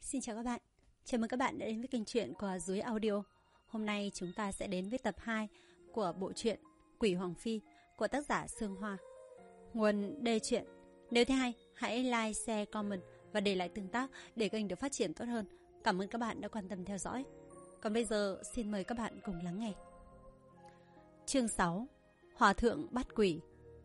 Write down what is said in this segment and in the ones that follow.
Xin chào các bạn. Chào mừng các bạn đã đến với kênh truyện của Dưới Audio. Hôm nay chúng ta sẽ đến với tập 2 của bộ truyện Quỷ Hoàng Phi của tác giả Sương Hoa. Nguồn đề truyện. Nếu thấy hay, hãy like, share, comment và để lại tương tác để kênh được phát triển tốt hơn. Cảm ơn các bạn đã quan tâm theo dõi. Còn bây giờ xin mời các bạn cùng lắng nghe. Chương 6. Hòa thượng bắt quỷ.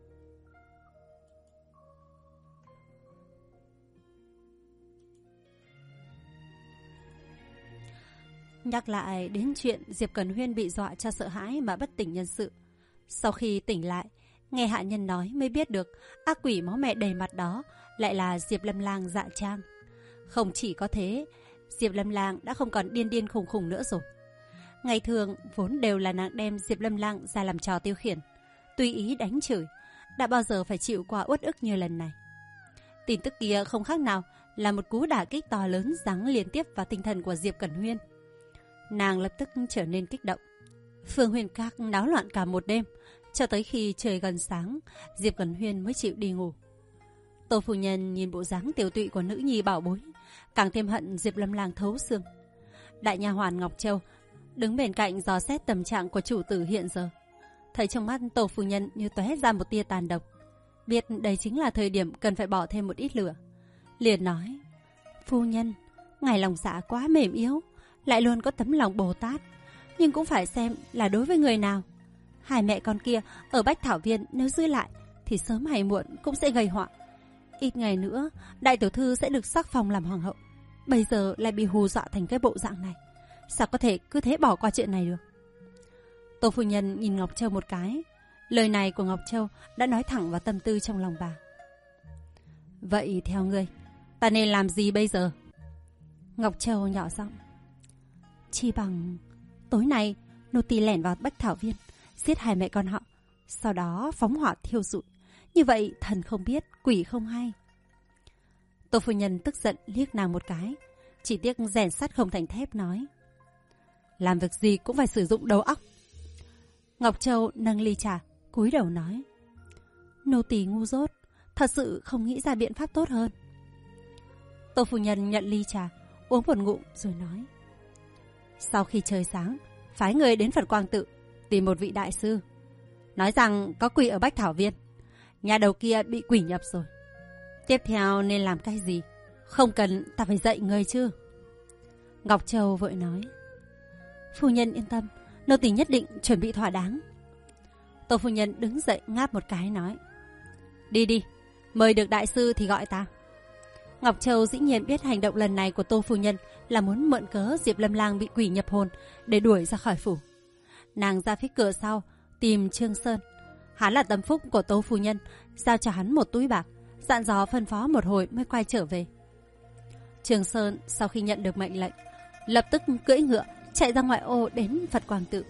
Nhắc lại đến chuyện Diệp Cẩn Huyên bị dọa cho sợ hãi mà bất tỉnh nhân sự. Sau khi tỉnh lại, nghe hạ nhân nói mới biết được ác quỷ máu me đầy mặt đó lại là Diệp Lâm Lang dạ trang. Không chỉ có thế, Diệp Lâm Lang đã không còn điên điên khùng khùng nữa rồi. Ngày thường vốn đều là nàng đem Diệp Lâm Lang ra làm trò tiêu khiển, tùy ý đánh chửi, đã bao giờ phải chịu qua uất ức như lần này. Tin tức kia không khác nào là một cú đả kích to lớn giáng liên tiếp vào tinh thần của Diệp Cẩn Huyên. Nàng lập tức trở nên kích động. Phương Huyền Các náo loạn cả một đêm, cho tới khi trời gần sáng, Diệp Cẩn Huyên mới chịu đi ngủ. Tô phu nhân nhìn bộ dáng tiểu tụy của nữ nhi bảo bối, càng thêm hận Diệp Lâm Lang thấu xương. Đại nha hoàn Ngọc Châu đứng bên cạnh dò xét tâm trạng của chủ tử hiện giờ, thấy trong mắt Tô phu nhân như tóe ra một tia tàn độc, biết đây chính là thời điểm cần phải bỏ thêm một ít lửa, liền nói: "Phu nhân, ngài lòng dạ quá mềm yếu, lại luôn có tấm lòng Bồ Tát, nhưng cũng phải xem là đối với người nào. Hai mẹ con kia ở Bách Thảo Viên nếu giữ lại thì sớm hay muộn cũng sẽ gây họa. Ít ngày nữa đại tiểu thư sẽ được sắc phong làm hoàng hậu, bây giờ lại bị hù dọa thành cái bộ dạng này, sao có thể cứ thế bỏ qua chuyện này được?" Tô phu nhân nhìn Ngọc Châu một cái, lời này của Ngọc Châu đã nói thẳng vào tâm tư trong lòng bà. "Vậy theo ngươi, ta nên làm gì bây giờ?" Ngọc Châu nhỏ giọng: "Chi bằng tối nay nô tỳ lẻn vào Bách Thảo Viên, giết hai mẹ con họ, sau đó phóng hỏa thiêu rụi. Như vậy thần không biết, quỷ không hay." Tô phu nhân tức giận liếc nàng một cái, chỉ tiếc rèn sắt không thành thép, nói: "Làm việc gì cũng phải sử dụng đầu óc." Ngọc Châu nâng ly trà, cúi đầu nói: "Nô tỳ ngu dốt, thật sự không nghĩ ra biện pháp tốt hơn." Tô phu nhân nhận ly trà, uống một ngụm rồi nói: "Sau khi trời sáng, phái người đến Phật Quang Tự tìm một vị đại sư, nói rằng có quỷ ở Bách Thảo Viên, nhà đầu kia bị quỷ nhập rồi. Tiếp theo nên làm cái gì? Không cần ta phải dạy người chứ?" Ngọc Châu vội nói: "Phu nhân yên tâm, nô tỳ nhất định chuẩn bị thỏa đáng." Tô phu nhân đứng dậy ngáp một cái nói: "Đi đi, mời được đại sư thì gọi ta." Ngọc Châu dĩ nhiên biết hành động lần này của Tô phu nhân là muốn mượn cớ Diệp Lâm Lang bị quỷ nhập hồn để đuổi ra khỏi phủ. Nàng ra phía cửa sau tìm Trương Sơn, hắn là tâm phúc của Tô phu nhân, giao cho hắn một túi bạc, dặn dò phân phó một hồi mới quay trở về. Trương Sơn sau khi nhận được mệnh lệnh, lập tức cưỡi ngựa chạy ra ngoại ô đến Phật Quang Tự.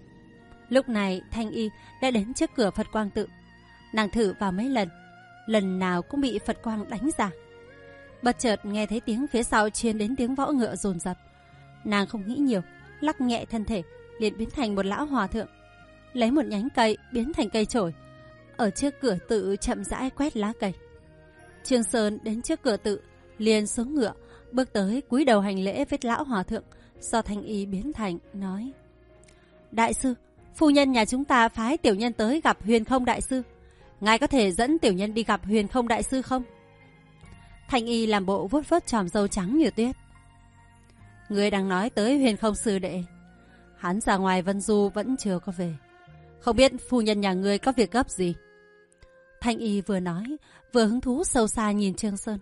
Lúc này Thanh Y đã đến trước cửa Phật Quang Tự. Nàng thử vào mấy lần, lần nào cũng bị Phật Quang đánh ra. Bất chợt nghe thấy tiếng phía sau truyền đến tiếng võ ngựa dồn dập. Nàng không nghĩ nhiều, lắc nhẹ thân thể, liền biến thành một lão hòa thượng, lấy một nhánh cây biến thành cây chổi, ở trước cửa tự chậm rãi quét lá cây. Trương Sơn đến trước cửa tự, liền xuống ngựa, bước tới cúi đầu hành lễ với lão hòa thượng do Thanh Y biến thành, nói: "Đại sư, phu nhân nhà chúng ta phái tiểu nhân tới gặp Huyền Không đại sư, ngài có thể dẫn tiểu nhân đi gặp Huyền Không đại sư không?" Thanh Y làm bộ vuốt vuốt chòm râu trắng như tuyết: "Ngươi đang nói tới Huyền Không sư đệ, hắn ra ngoài Vân Du vẫn chưa có về, không biết phu nhân nhà ngươi có việc gấp gì?" Thanh Y vừa nói vừa hứng thú sâu xa nhìn Trương Sơn.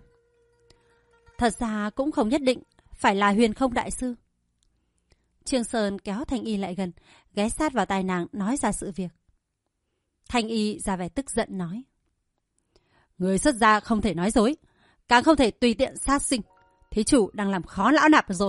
"Thật ra cũng không nhất định phải là Huyền Không đại sư." Trương Sơn kéo Thanh Y lại gần, ghé sát vào tai nàng nói ra sự việc. Thanh Y ra vẻ tức giận nói: "Người xuất gia không thể nói dối, càng không thể tùy tiện sát sinh, thí chủ đang làm khó lão nạp rồi."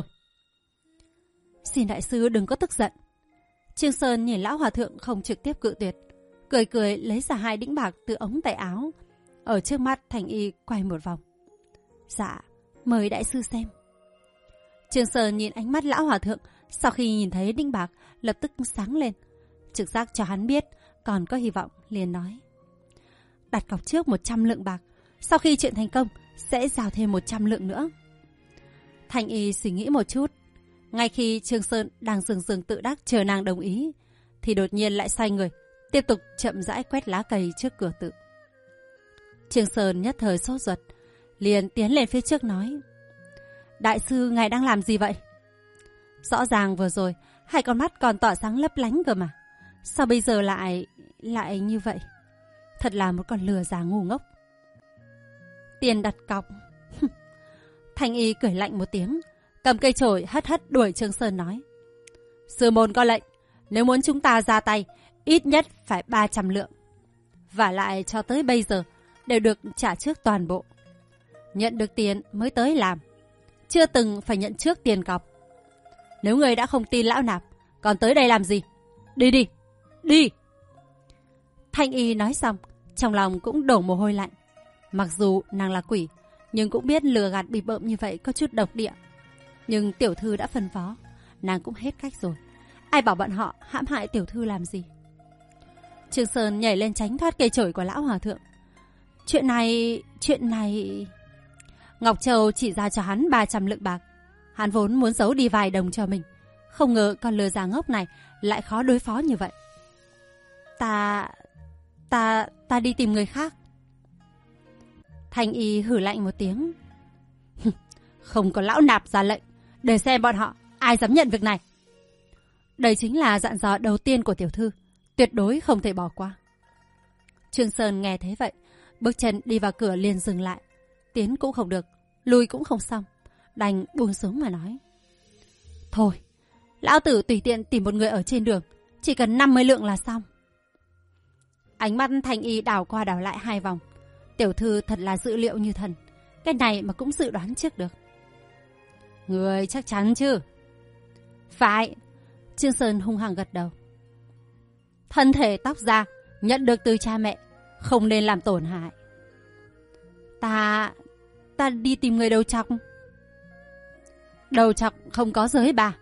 "Xin đại sư đừng có tức giận." Trương Sơn nhìn lão hòa thượng không trực tiếp cự tuyệt, cười cười lấy ra 2 đĩnh bạc từ ống tay áo, ở trước mắt Thanh Y quay một vòng: "Dạ, mời đại sư xem." Trương Sơn nhìn ánh mắt lão hòa thượng, sau khi nhìn thấy đĩnh bạc lập tức sáng lên, trực giác cho hắn biết còn có hy vọng, liền nói: "Đặt cọc trước 100 lượng bạc, sau khi chuyện thành công sẽ giao thêm 100 lượng nữa." Thanh Y suy nghĩ một chút. Ngay khi Trương Sơn đang dừng dừng tự đắc chờ nàng đồng ý, thì đột nhiên lại xoay người, tiếp tục chậm rãi quét lá cây trước cửa tự. Trương Sơn nhất thời sốt ruột, liền tiến lên phía trước nói: Đại sư, ngài đang làm gì vậy? Rõ ràng vừa rồi hai con mắt còn tỏa sáng lấp lánh cơ mà, sao bây giờ lại như vậy? Thật là một con lừa già ngu ngốc. Tiền đặt cọc. Thanh Y cười lạnh một tiếng, cầm cây chổi hất hất đuổi Trương Sơn nói: Sư môn có lệnh, nếu muốn chúng ta ra tay, ít nhất phải 300 lượng. Và lại cho tới bây giờ đều được trả trước toàn bộ. Nhận được tiền mới tới làm, chưa từng phải nhận trước tiền cọc. Nếu người đã không tin lão nạp, còn tới đây làm gì? Đi đi, đi! Thanh Y nói xong, trong lòng cũng đổ mồ hôi lạnh. Mặc dù nàng là quỷ, nhưng cũng biết lừa gạt bị bợm như vậy có chút độc địa. Nhưng tiểu thư đã phân phó, nàng cũng hết cách rồi. Ai bảo bọn họ hãm hại tiểu thư làm gì? Trương Sơn nhảy lên tránh thoát cây chổi của lão hòa thượng. Chuyện này... Ngọc Châu chỉ ra cho hắn 300 lượng bạc. Hắn vốn muốn giấu đi vài đồng cho mình, không ngờ con lừa già ngốc này lại khó đối phó như vậy. Ta đi tìm người khác. Thanh Y hử lạnh một tiếng. Không có lão nạp ra lệnh, để xem bọn họ ai dám nhận việc này. Đây chính là dặn dò đầu tiên của tiểu thư, tuyệt đối không thể bỏ qua. Trương Sơn nghe thế vậy, bước chân đi vào cửa liền dừng lại. Tiến cũng không được, lùi cũng không xong, đành buông xuống mà nói: Thôi, lão tử tùy tiện tìm một người ở trên đường, chỉ cần 50 lượng là xong. Ánh mắt Thanh Y đảo qua đảo lại 2 vòng. Tiểu thư thật là dự liệu như thần, cái này mà cũng dự đoán trước được. Người chắc chắn chứ? Phải. Trương Sơn hung hăng gật đầu. Thân thể tóc da nhận được từ cha mẹ, không nên làm tổn hại. Ta đi tìm người đầu trọc. Đầu trọc không có giới bà.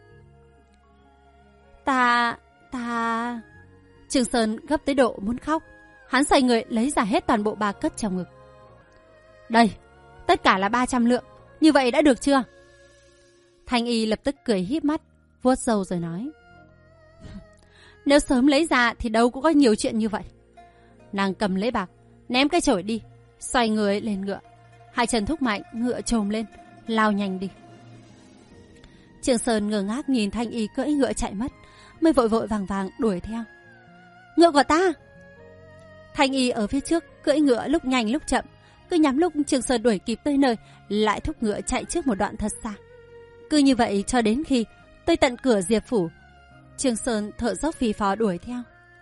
Ta... Trương Sơn gấp tới độ muốn khóc. Hắn xoay người lấy ra hết toàn bộ bạc cất trong ngực. Đây, tất cả là 300 lượng. Như vậy đã được chưa? Thanh Y lập tức cười híp mắt, vuốt râu rồi nói: Nếu sớm lấy ra thì đâu cũng có nhiều chuyện như vậy. Nàng cầm lấy bạc, ném cái chổi đi, xoay người lên ngựa. Hai chân thúc mạnh, ngựa trồm lên, lao nhanh đi. Trương Sơn ngơ ngác nhìn Thanh Y cưỡi ngựa chạy mất, mới vội vội vàng vàng đuổi theo. Ngựa của ta! Thanh Y ở phía trước cưỡi ngựa lúc nhanh lúc chậm, cứ nhắm lúc Trương Sơn đuổi kịp tới nơi, lại thúc ngựa chạy trước một đoạn thật xa. Cứ như vậy cho đến khi tới tận cửa Diệp phủ, Trương Sơn thở dốc phì phò đuổi theo.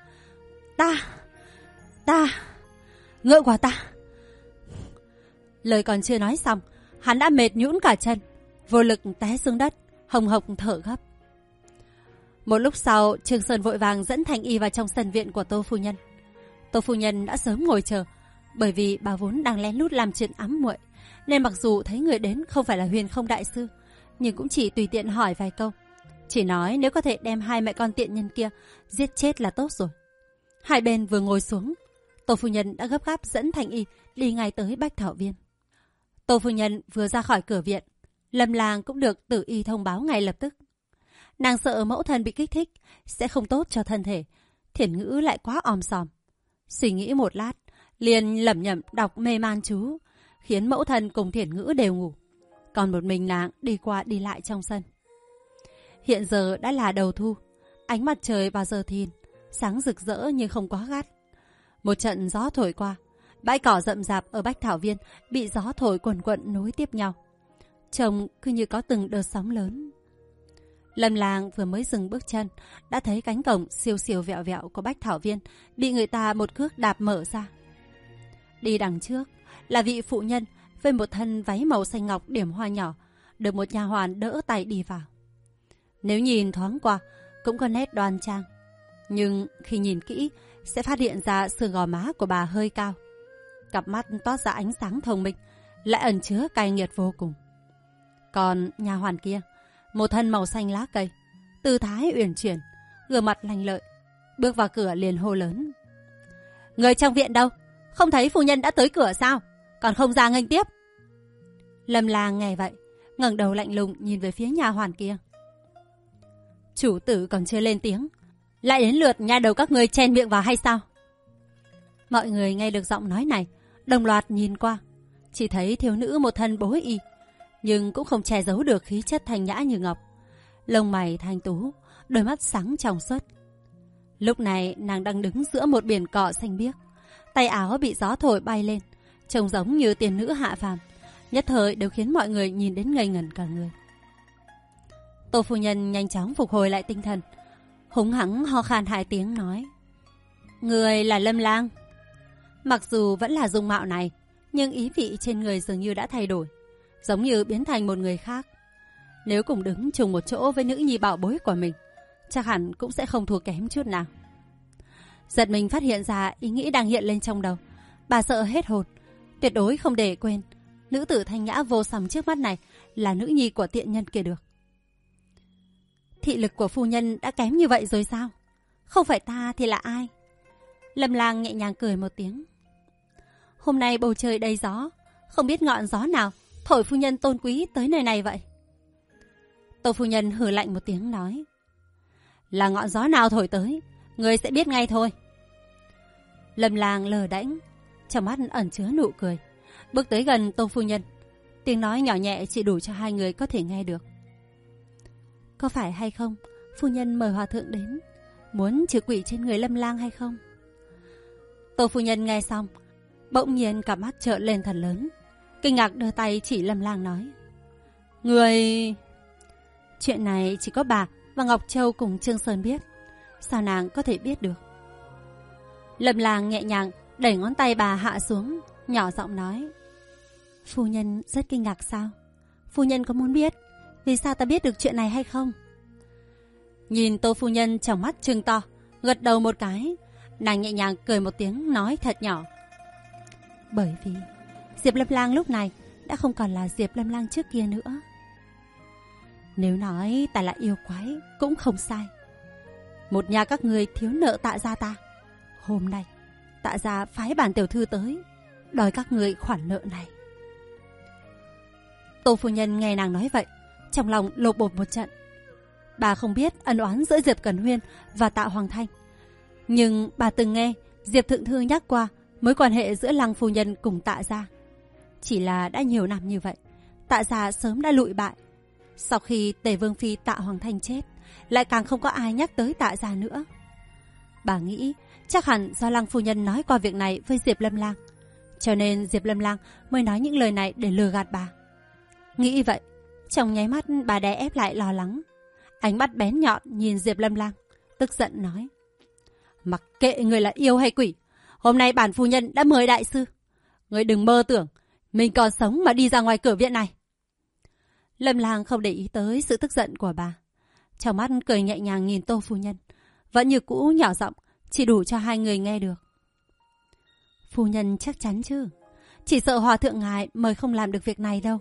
Ta, ngựa của ta! Lời còn chưa nói xong, hắn đã mệt nhũn cả chân, vô lực té xuống đất, hồng hộc thở gấp. Một lúc sau, Trương Sơn vội vàng dẫn Thanh Y vào trong sân viện của Tô phu nhân. Tô phu nhân đã sớm ngồi chờ, bởi vì bà vốn đang lén lút làm chuyện ám muội, nên mặc dù thấy người đến không phải là Huyền Không đại sư, nhưng cũng chỉ tùy tiện hỏi vài câu, chỉ nói nếu có thể đem hai mẹ con tiện nhân kia giết chết là tốt rồi. Hai bên vừa ngồi xuống, Tô phu nhân đã gấp gáp dẫn Thanh Y đi ngay tới Bách Thảo Viên. Tô phu nhân vừa ra khỏi cửa viện, Lâm Lang cũng được Tử Y thông báo ngay lập tức. Nàng sợ mẫu thân bị kích thích sẽ không tốt cho thân thể, Thiển Ngữ lại quá òm sòm. Suy nghĩ một lát, liền lẩm nhẩm đọc mê man chú, khiến mẫu thân cùng Thiển Ngữ đều ngủ. Còn một mình nàng đi qua đi lại trong sân. Hiện giờ đã là đầu thu, ánh mặt trời vào giờ thìn, sáng rực rỡ nhưng không quá gắt. Một trận gió thổi qua, bãi cỏ rậm rạp ở Bách Thảo Viên bị gió thổi quần quận nối tiếp nhau, trông cứ như có từng đợt sóng lớn. Lâm Lang vừa mới dừng bước chân, đã thấy cánh cổng siêu siêu vẹo vẹo của Bách Thảo Viên bị người ta một cước đạp mở ra. Đi đằng trước là vị phụ nhân với một thân váy màu xanh ngọc điểm hoa nhỏ, được một nha hoàn đỡ tay đi vào. Nếu nhìn thoáng qua cũng có nét đoan trang, nhưng khi nhìn kỹ sẽ phát hiện ra sườn gò má của bà hơi cao, cặp mắt toát ra ánh sáng thông minh, lại ẩn chứa cay nghiệt vô cùng. Còn nha hoàn kia, một thân màu xanh lá cây, tư thái uyển chuyển, gương mặt lanh lợi, bước vào cửa liền hô lớn: Người trong viện đâu? Không thấy phu nhân đã tới cửa sao? Còn không ra nghênh tiếp? Lâm Lang nghe vậy, ngẩng đầu lạnh lùng nhìn về phía nha hoàn kia. Chủ tử còn chưa lên tiếng, lại đến lượt nha đầu các ngươi chen miệng vào hay sao? Mọi người nghe được giọng nói này, đồng loạt nhìn qua, chỉ thấy thiếu nữ một thân bối y, nhưng cũng không che giấu được khí chất thanh nhã như ngọc, lông mày thanh tú, đôi mắt sáng trong suốt. Lúc này nàng đang đứng giữa một biển cỏ xanh biếc, tay áo bị gió thổi bay lên, trông giống như tiên nữ hạ phàm, nhất thời đều khiến mọi người nhìn đến ngây ngẩn cả người. Tô phu nhân nhanh chóng phục hồi lại tinh thần, húng hắng ho khan 2 tiếng nói: Người là Lâm Lang. Mặc dù vẫn là dung mạo này, nhưng ý vị trên người dường như đã thay đổi, giống như biến thành một người khác. Nếu cùng đứng chung một chỗ với nữ nhi bảo bối của mình, chắc hẳn cũng sẽ không thua kém chút nào. Giật mình phát hiện ra ý nghĩ đang hiện lên trong đầu, bà sợ hết hồn, tuyệt đối không để quên nữ tử thanh nhã vô song trước mắt này là nữ nhi của tiện nhân kia được. Thị lực của phu nhân đã kém như vậy rồi sao? Không phải ta thì là ai? Lâm Lang nhẹ nhàng cười một tiếng. Hôm nay bầu trời đầy gió, không biết ngọn gió nào thổi phu nhân tôn quý tới nơi này vậy? Tô phu nhân hừ lạnh một tiếng nói: Là ngọn gió nào thổi tới, người sẽ biết ngay thôi. Lâm Lang lờ đễnh, trong mắt ẩn chứa nụ cười, bước tới gần Tô phu nhân, tiếng nói nhỏ nhẹ chỉ đủ cho 2 người có thể nghe được. Có phải hay không, phu nhân mời hòa thượng đến, muốn trừ quỷ trên người Lâm Lang hay không? Tô phu nhân nghe xong, bỗng nhiên cả mắt trợn lên thật lớn, kinh ngạc đưa tay chỉ Lâm Lang nói: Người... Chuyện này chỉ có bà và Ngọc Châu cùng Trương Sơn biết, sao nàng có thể biết được? Lâm Lang nhẹ nhàng đẩy ngón tay bà hạ xuống, nhỏ giọng nói: Phu nhân rất kinh ngạc sao? Phu nhân có muốn biết vì sao ta biết được chuyện này hay không? Nhìn Tô phu nhân trong mắt trừng to, gật đầu một cái, nàng nhẹ nhàng cười một tiếng nói thật nhỏ: Bởi vì Diệp Lâm Lang lúc này đã không còn là Diệp Lâm Lang trước kia nữa. Nếu nói ta là yêu quái cũng không sai. Một nhà các người thiếu nợ Tạ gia ta, hôm nay Tạ gia phái bản tiểu thư tới đòi các người khoản nợ này. Tô phu nhân nghe nàng nói vậy, trong lòng lột bột một trận. Bà không biết ân oán giữa Diệp Cẩn Huyên và Tạ Hoàng Thanh, nhưng bà từng nghe Diệp thượng thư nhắc qua mối quan hệ giữa Lăng phu nhân cùng Tạ gia. Chỉ là đã nhiều năm như vậy, Tạ gia sớm đã lụi bại. Sau khi Tề Vương phi Tạ Hoàng Thanh chết, lại càng không có ai nhắc tới Tạ gia nữa. Bà nghĩ chắc hẳn do Lăng phu nhân nói qua việc này với Diệp Lâm Lang, cho nên Diệp Lâm Lang mới nói những lời này để lừa gạt bà. Nghĩ vậy, trong nháy mắt bà đè ép lại lo lắng, ánh mắt bén nhọn nhìn Diệp Lâm Lang, tức giận nói: Mặc kệ người là yêu hay quỷ, hôm nay bản phu nhân đã mời đại sư, người đừng mơ tưởng mình còn sống mà đi ra ngoài cửa viện này. Lâm Lang không để ý tới sự tức giận của bà, trong mắt cười nhẹ nhàng nhìn Tô phu nhân, vẫn như cũ nhỏ giọng, chỉ đủ cho 2 người nghe được: Phu nhân chắc chắn chứ? Chỉ sợ hòa thượng ngài mời không làm được việc này đâu.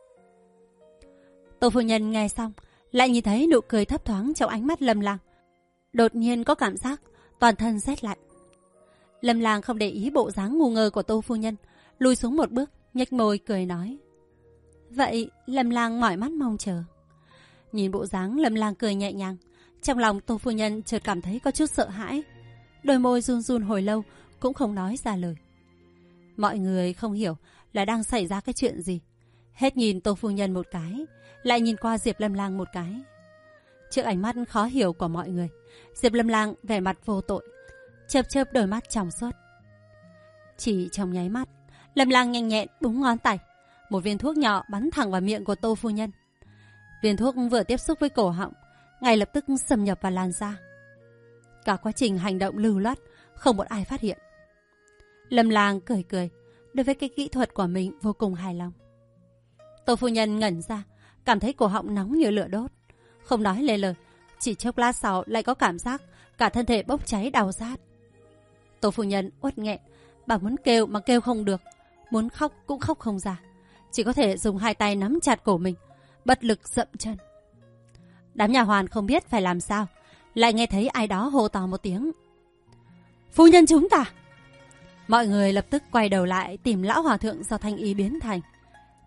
Tô phu nhân nghe xong, lại nhìn thấy nụ cười thấp thoáng trong ánh mắt Lâm Lang, đột nhiên có cảm giác toàn thân rét lạnh. Lâm Lang không để ý bộ dáng ngu ngơ của Tô phu nhân, lùi xuống một bước, nhếch môi cười nói: Vậy Lâm Lang mỏi mắt mong chờ. Nhìn bộ dáng Lâm Lang cười nhẹ nhàng, trong lòng Tô phu nhân chợt cảm thấy có chút sợ hãi, đôi môi run run hồi lâu cũng không nói ra lời. Mọi người không hiểu là đang xảy ra cái chuyện gì, hết nhìn Tô phu nhân một cái, lại nhìn qua Diệp Lâm Lang một cái. Trước ánh mắt khó hiểu của mọi người, Diệp Lâm Lang vẻ mặt vô tội, chớp chớp đôi mắt trong suốt. Chỉ trong nháy mắt, Lâm Lang nhanh nhẹn búng ngón tay, một viên thuốc nhỏ bắn thẳng vào miệng của Tô phu nhân. Viên thuốc vừa tiếp xúc với cổ họng, ngay lập tức xâm nhập vào làn da. Cả quá trình hành động lưu loát, không một ai phát hiện. Lâm Lang cười cười, đối với cái kỹ thuật của mình vô cùng hài lòng. Tô phu nhân ngẩn ra, cảm thấy cổ họng nóng như lửa đốt, không nói lên lời, chỉ chốc lát sau lại có cảm giác cả thân thể bốc cháy đau rát. Tô phu nhân uất nghẹn, bà muốn kêu mà kêu không được, muốn khóc cũng khóc không ra, chỉ có thể dùng 2 tay nắm chặt cổ mình, bất lực dậm chân. Đám nhà hoàn không biết phải làm sao, lại nghe thấy ai đó hô to một tiếng: Phu nhân chúng ta! Mọi người lập tức quay đầu lại tìm lão hòa thượng do thanh ý biến thành.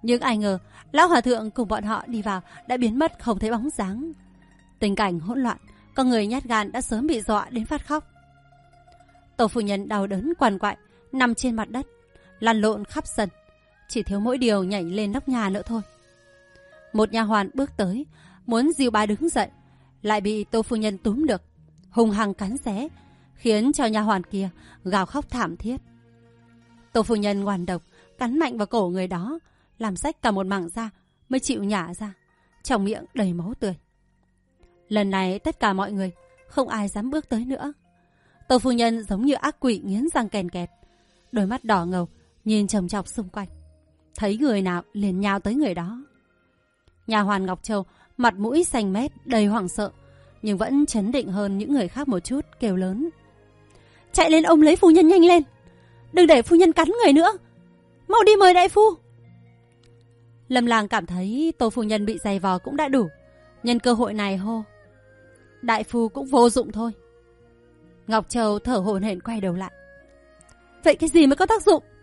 Nhưng ai ngờ, lão hòa thượng cùng bọn họ đi vào đã biến mất không thấy bóng dáng. Tình cảnh hỗn loạn, con người nhát gan đã sớm bị dọa đến phát khóc. Tô phu nhân đau đớn quằn quại, nằm trên mặt đất, lăn lộn khắp sân, chỉ thiếu mỗi điều nhảy lên nóc nhà nữa thôi. Một nha hoàn bước tới, muốn dìu bà đứng dậy, lại bị Tô phu nhân túm được, hung hăng cắn xé, khiến cho nha hoàn kia gào khóc thảm thiết. Tô phu nhân ngoan độc cắn mạnh vào cổ người đó, làm rách cả một mảng da mới chịu nhả ra, trong miệng đầy máu tươi. Lần này tất cả mọi người không ai dám bước tới nữa. Tô phu nhân giống như ác quỷ nghiến răng kèn kẹt, đôi mắt đỏ ngầu nhìn chòng chọc xung quanh, thấy người nào liền nhào tới người đó. Nhà hoàn Ngọc Châu mặt mũi xanh mét đầy hoảng sợ, nhưng vẫn trấn định hơn những người khác một chút, kêu lớn: chạy lên ôm lấy phu nhân nhanh lên, đừng để phu nhân cắn người nữa, mau đi mời đại phu. Lâm Lang cảm thấy Tô phu nhân bị giày vò cũng đã đủ, nhân cơ hội này hô: đại phu cũng vô dụng thôi. Ngọc Châu thở hổn hển quay đầu lại: vậy cái gì mới có tác dụng?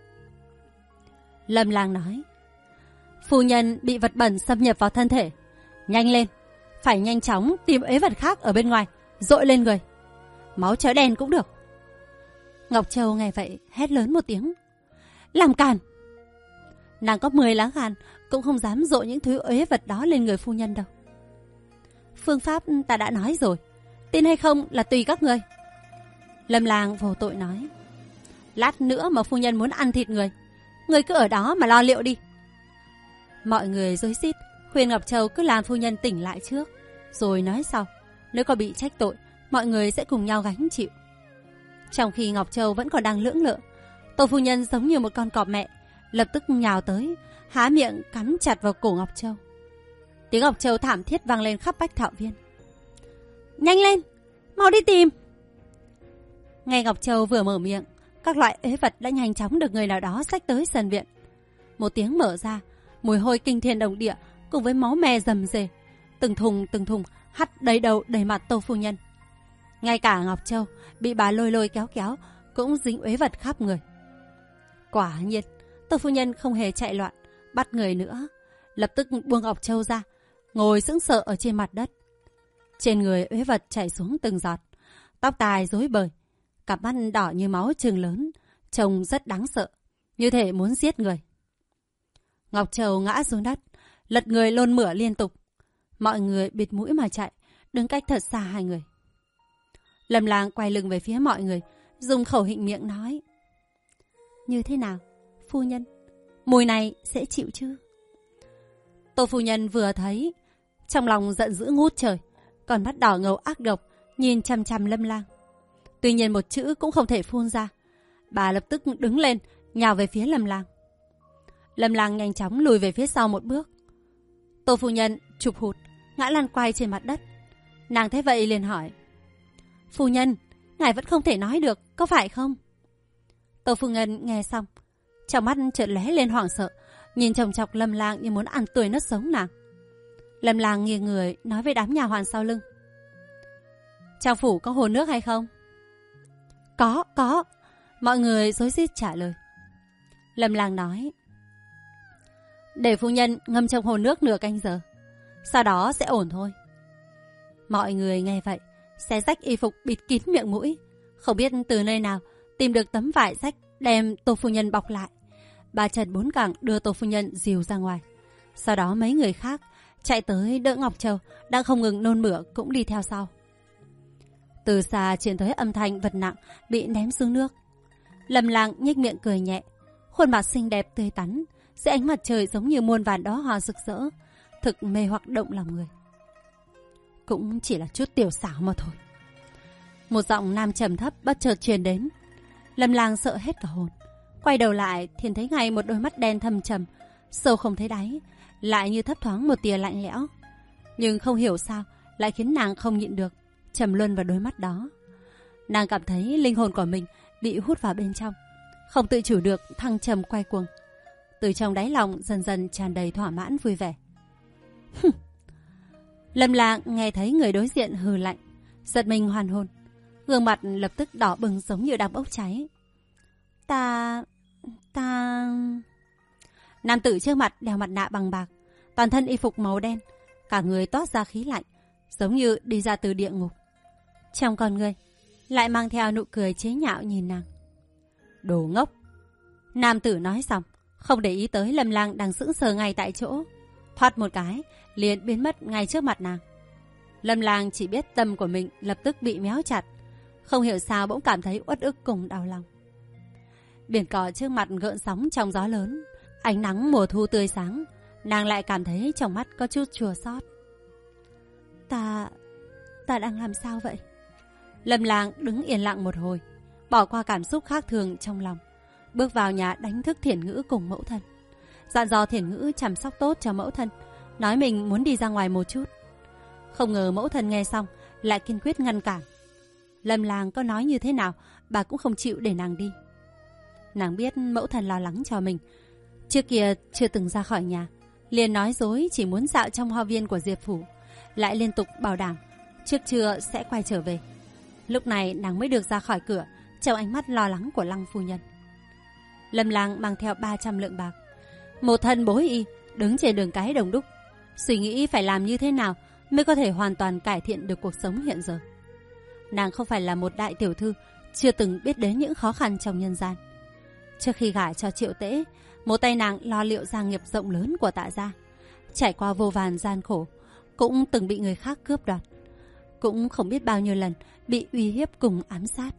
Lâm Lang nói: phu nhân bị vật bẩn xâm nhập vào thân thể, nhanh lên, phải nhanh chóng tìm ế vật khác ở bên ngoài dội lên người, máu chói đen cũng được. Ngọc Châu nghe vậy hét lớn một tiếng: làm càn! Nàng có 10 lá gan cũng không dám dội những thứ ế vật đó lên người phu nhân đâu. Phương pháp ta đã nói rồi, tin hay không là tùy các người. Lâm Lang vô tội nói: lát nữa mà phu nhân muốn ăn thịt người, người cứ ở đó mà lo liệu đi. Mọi người rối rít khuyên Ngọc Châu cứ làm phu nhân tỉnh lại trước, rồi nói sau, nếu có bị trách tội, mọi người sẽ cùng nhau gánh chịu. Trong khi Ngọc Châu vẫn còn đang lưỡng lự, Tô phu nhân giống như một con cọp mẹ, lập tức nhào tới, há miệng cắn chặt vào cổ Ngọc Châu. Tiếng Ngọc Châu thảm thiết vang lên khắp Bách Thọ Viên: nhanh lên, mau đi tìm! Nghe Ngọc Châu vừa mở miệng, các loại ế vật đã nhanh chóng được người nào đó xách tới sân viện. Một tiếng mở ra, mùi hôi kinh thiên động địa cùng với máu me rầm rề, từng thùng hắt đầy đầu đầy mặt Tô phu nhân. Ngay cả Ngọc Châu bị bà lôi kéo cũng dính ế vật khắp người. Quả nhiên, Tô phu nhân không hề chạy loạn bắt người nữa, lập tức buông Ngọc Châu ra, ngồi sững sờ ở trên mặt đất. Trên người ế vật chảy xuống từng giọt, tóc tai rối bời, cặp mắt đỏ như máu trừng lớn, trông rất đáng sợ, như thể muốn giết người. Ngọc Châu ngã xuống đất, lật người lôn mửa liên tục. Mọi người bịt mũi mà chạy, đứng cách thật xa hai người. Lâm Lang quay lưng về phía mọi người, dùng khẩu hình miệng nói: như thế nào, phu nhân, mùi này sẽ chịu chứ? Tô phu nhân vừa thấy, trong lòng giận dữ ngút trời, còn mắt đỏ ngầu ác độc nhìn chằm chằm Lâm Lang. Tuy nhiên một chữ cũng không thể phun ra, bà lập tức đứng lên nhào về phía Lâm Lang. Lâm Lang nhanh chóng lùi về phía sau một bước. Tô phu nhân chụp hụt, ngã lăn quay trên mặt đất. Nàng thấy vậy liền hỏi: phu nhân, ngài vẫn không thể nói được, có phải không? Tô phu nhân nghe xong, trong mắt chợt lóe lên hoảng sợ, nhìn chòng chọc Lâm Lang như muốn ăn tươi nuốt sống nàng. Lâm Lang nghiêng người nói với đám nhà hoàn sau lưng: trong phủ có hồ nước hay không? Có. Mọi người rối rít trả lời. Lâm Lang nói: để phu nhân ngâm trong hồ nước nửa canh giờ, sau đó sẽ ổn thôi. Mọi người nghe vậy xé rách y phục bịt kín miệng mũi, không biết từ nơi nào tìm được tấm vải rách đem Tô phu nhân bọc lại. Bà Trần bốn cẳng đưa Tô phu nhân dìu ra ngoài. Sau đó mấy người khác chạy tới đỡ Ngọc Châu đang không ngừng nôn mửa cũng đi theo sau. Từ xa truyền tới âm thanh vật nặng bị ném xuống nước. Lâm Lang nhếch miệng cười nhẹ, khuôn mặt xinh đẹp tươi tắn dưới ánh mặt trời giống như muôn vàn đóa hoa rực rỡ, thực mê hoặc động lòng người. Cũng chỉ là chút tiểu xảo mà thôi. Một giọng nam trầm thấp bất chợt truyền đến. Lâm Lang sợ hết cả hồn, quay đầu lại thì thấy ngay một đôi mắt đen thâm trầm, sâu không thấy đáy, lại như thấp thoáng một tia lạnh lẽo, nhưng không hiểu sao lại khiến nàng không nhịn được trầm luân vào đôi mắt đó. Nàng cảm thấy linh hồn của mình bị hút vào bên trong, không tự chủ được thăng trầm quay cuồng. Từ trong đáy lòng dần dần tràn đầy thỏa mãn vui vẻ. Lâm Lang nghe thấy người đối diện hừ lạnh, giật mình hoàn hồn, gương mặt lập tức đỏ bừng giống như đang bốc cháy. Ta... Nam tử trước mặt đeo mặt nạ bằng bạc, toàn thân y phục màu đen, cả người toát ra khí lạnh, giống như đi ra từ địa ngục. Trong con người lại mang theo nụ cười chế nhạo nhìn nàng. Đồ ngốc! Nam tử nói xong, không để ý tới Lâm Lang đang sững sờ ngay tại chỗ, thoát một cái liền biến mất ngay trước mặt nàng. Lâm Lang chỉ biết tâm của mình lập tức bị méo chặt, không hiểu sao bỗng cảm thấy uất ức cùng đau lòng. Biển cỏ trước mặt gợn sóng trong gió lớn, ánh nắng mùa thu tươi sáng, nàng lại cảm thấy trong mắt có chút chua xót. Ta đang làm sao vậy? Lâm Lang đứng yên lặng một hồi, bỏ qua cảm xúc khác thường trong lòng, bước vào nhà đánh thức Thiển Ngữ cùng mẫu thân, dặn dò Thiển Ngữ chăm sóc tốt cho mẫu thân, nói mình muốn đi ra ngoài một chút. Không ngờ mẫu thân nghe xong lại kiên quyết ngăn cản. Lâm Lang có nói như thế nào, bà cũng không chịu để nàng đi. Nàng biết mẫu thân lo lắng cho mình, trước kia chưa từng ra khỏi nhà, liền nói dối chỉ muốn dạo trong hoa viên của Diệp phủ, lại liên tục bảo đảm trước trưa sẽ quay trở về. Lúc này nàng mới được ra khỏi cửa trong ánh mắt lo lắng của Lăng phu nhân. Lâm Lang mang theo 300 lượng bạc, một thân bối y, đứng trên đường cái đông đúc, suy nghĩ phải làm như thế nào mới có thể hoàn toàn cải thiện được cuộc sống hiện giờ. Nàng không phải là một đại tiểu thư, chưa từng biết đến những khó khăn trong nhân gian. Trước khi gả cho Triệu Tễ, một tay nàng lo liệu gia nghiệp rộng lớn của Tạ gia, trải qua vô vàn gian khổ, cũng từng bị người khác cướp đoạt, cũng không biết bao nhiêu lần bị uy hiếp cùng ám sát.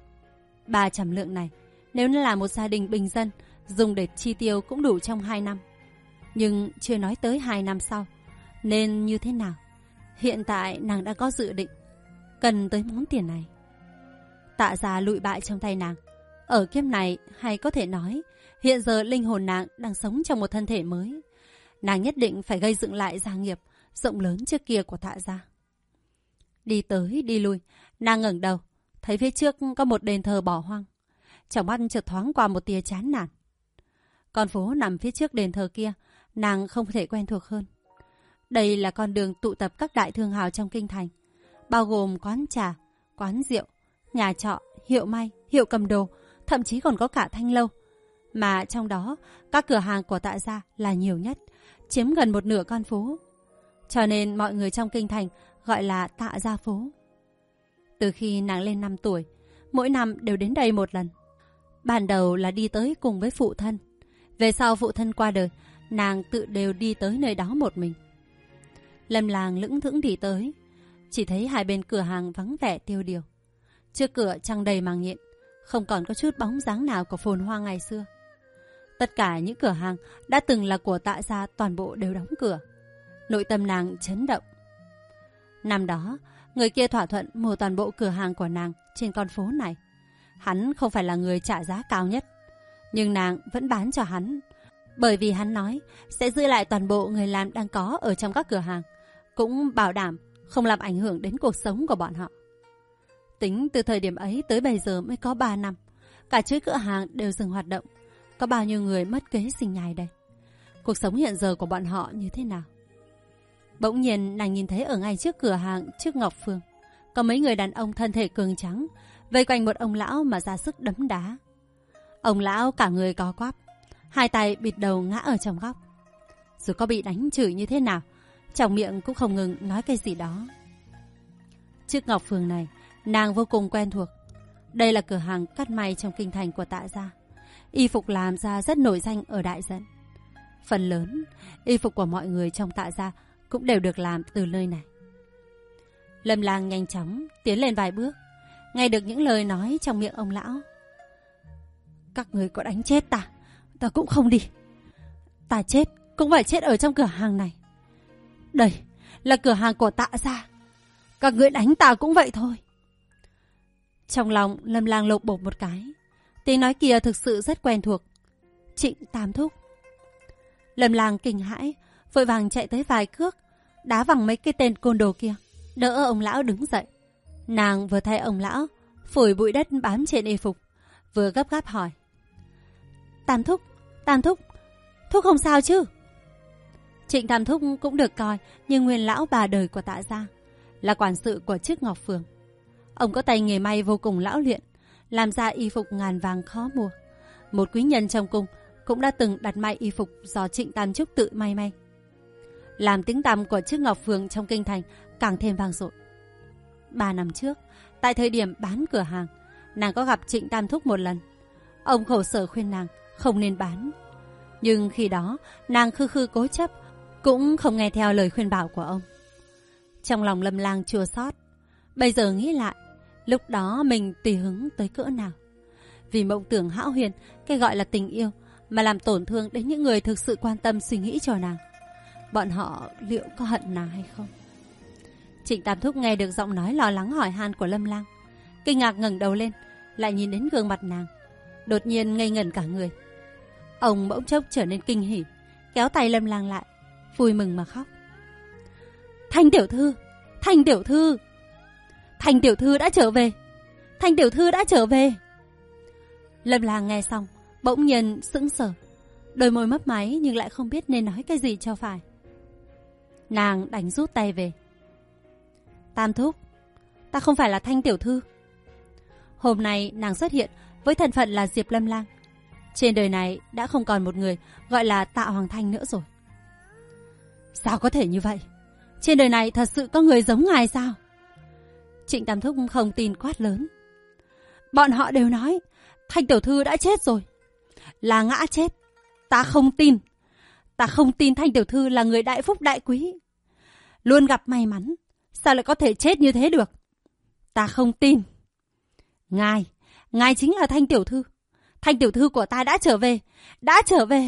300 lượng này, nếu là một gia đình bình dân, dùng để chi tiêu cũng đủ trong 2 năm. Nhưng chưa nói tới 2 năm sau, nên như thế nào? Hiện tại nàng đã có dự định, cần tới món tiền này. Tạ gia lụi bại trong tay nàng. Ở kiếp này, hay có thể nói, hiện giờ linh hồn nàng đang sống trong một thân thể mới. Nàng nhất định phải gây dựng lại gia nghiệp rộng lớn trước kia của Tạ gia. Đi tới đi lui, nàng ngẩng đầu, thấy phía trước có một đền thờ bỏ hoang. Trong mắt chợt thoáng qua một tia chán nản. Con phố nằm phía trước đền thờ kia, nàng không thể quen thuộc hơn. Đây là con đường tụ tập các đại thương hào trong kinh thành, bao gồm quán trà, quán rượu, nhà trọ, hiệu may, hiệu cầm đồ, thậm chí còn có cả thanh lâu. Mà trong đó, các cửa hàng của Tạ gia là nhiều nhất, chiếm gần một nửa con phố. Cho nên mọi người trong kinh thành gọi là Tạ gia phố. Từ khi nàng lên 5 tuổi, mỗi năm đều đến đây một lần. Ban đầu là đi tới cùng với phụ thân. Về sau phụ thân qua đời, nàng tự đều đi tới nơi đó một mình. Lâm Lang lững thững đi tới, chỉ thấy hai bên cửa hàng vắng vẻ tiêu điều. Trước cửa trăng đầy màng nhện, không còn có chút bóng dáng nào của phồn hoa ngày xưa. Tất cả những cửa hàng đã từng là của Tạ gia toàn bộ đều đóng cửa. Nội tâm nàng chấn động. Năm đó, người kia thỏa thuận mua toàn bộ cửa hàng của nàng trên con phố này. Hắn không phải là người trả giá cao nhất, nhưng nàng vẫn bán cho hắn, bởi vì hắn nói sẽ giữ lại toàn bộ người làm đang có ở trong các cửa hàng, cũng bảo đảm không làm ảnh hưởng đến cuộc sống của bọn họ. Tính từ thời điểm ấy tới bây giờ mới có 3 năm, cả chuỗi cửa hàng đều dừng hoạt động. Có bao nhiêu người mất kế sinh nhai đây? Cuộc sống hiện giờ của bọn họ như thế nào? Bỗng nhiên nàng nhìn thấy ở ngay trước cửa hàng trước Ngọc Phương, có mấy người đàn ông thân thể cường tráng vây quanh một ông lão mà ra sức đấm đá. Ông lão cả người co quắp, hai tay bịt đầu ngã ở trong góc. Dù có bị đánh chửi như thế nào, trong miệng cũng không ngừng nói cái gì đó. Trước Ngọc Phương này, nàng vô cùng quen thuộc. Đây là cửa hàng cắt may trong kinh thành của Tạ gia. Y phục làm ra rất nổi danh ở đại dân. Phần lớn, y phục của mọi người trong Tạ gia cũng đều được làm từ nơi này. Lâm Lang nhanh chóng tiến lên vài bước, nghe được những lời nói trong miệng ông lão. Các người có đánh chết ta, ta cũng không đi. Ta chết cũng phải chết ở trong cửa hàng này. Đây là cửa hàng của Tạ gia, các người đánh ta cũng vậy thôi. Trong lòng Lâm Lang lột bột một cái. Tiếng nói kia thực sự rất quen thuộc. Trịnh Tam thúc. Lâm Lang kinh hãi, vội vàng chạy tới vài cước, đá văng mấy cái tên côn đồ kia, đỡ ông lão đứng dậy. Nàng vừa thay ông lão phủi bụi đất bám trên y phục, vừa gấp gáp hỏi: Tam thúc, thúc không sao chứ? Trịnh Tam thúc cũng được coi như nguyên lão bà đời của Tạ gia, là quản sự của chức Ngọc Phường. Ông có tay nghề may vô cùng lão luyện, làm ra y phục ngàn vàng khó mua. Một quý nhân trong cung cũng đã từng đặt may y phục do Trịnh Tam Trúc tự may, làm tiếng tăm của chiếc Ngọc Phường trong kinh thành càng thêm vang dội. 3 năm trước, tại thời điểm bán cửa hàng, nàng có gặp Trịnh Tam Thúc một lần. Ông khổ sở khuyên nàng không nên bán, nhưng khi đó nàng khư khư cố chấp, cũng không nghe theo lời khuyên bảo của ông. Trong lòng Lâm Lang chua xót. Bây giờ nghĩ lại, lúc đó mình tùy hứng tới cỡ nào. Vì mộng tưởng hão huyền, cái gọi là tình yêu, mà làm tổn thương đến những người thực sự quan tâm suy nghĩ cho nàng. Bọn họ liệu có hận nàng hay không? Trịnh Tam Thúc nghe được giọng nói lo lắng hỏi han của Lâm Lang, kinh ngạc ngẩng đầu lên, lại nhìn đến gương mặt nàng, đột nhiên ngây ngẩn cả người. Ông bỗng chốc trở nên kinh hỉ, kéo tay Lâm Lang lại, vui mừng mà khóc. Thanh tiểu thư, Thanh tiểu thư, Thanh tiểu thư đã trở về, Thanh tiểu thư đã trở về. Lâm Lang nghe xong, bỗng nhiên sững sờ, đôi môi mấp máy nhưng lại không biết nên nói cái gì cho phải. Nàng đành rút tay về. Tam Thúc, ta không phải là Thanh tiểu thư. Hôm nay nàng xuất hiện với thân phận là Diệp Lâm Lang. Trên đời này đã không còn một người gọi là Tạ Hoàng Thanh nữa rồi. Sao có thể như vậy? Trên đời này thật sự có người giống ngài sao? Trịnh Tam Thúc không tin quát lớn. Bọn họ đều nói Thanh tiểu thư đã chết rồi, là ngã chết. Ta không tin. Ta không tin Thanh tiểu thư là người đại phúc đại quý, luôn gặp may mắn. Sao lại có thể chết như thế được? Ta không tin. Ngài chính là Thanh tiểu thư. Thanh tiểu thư của ta đã trở về, đã trở về.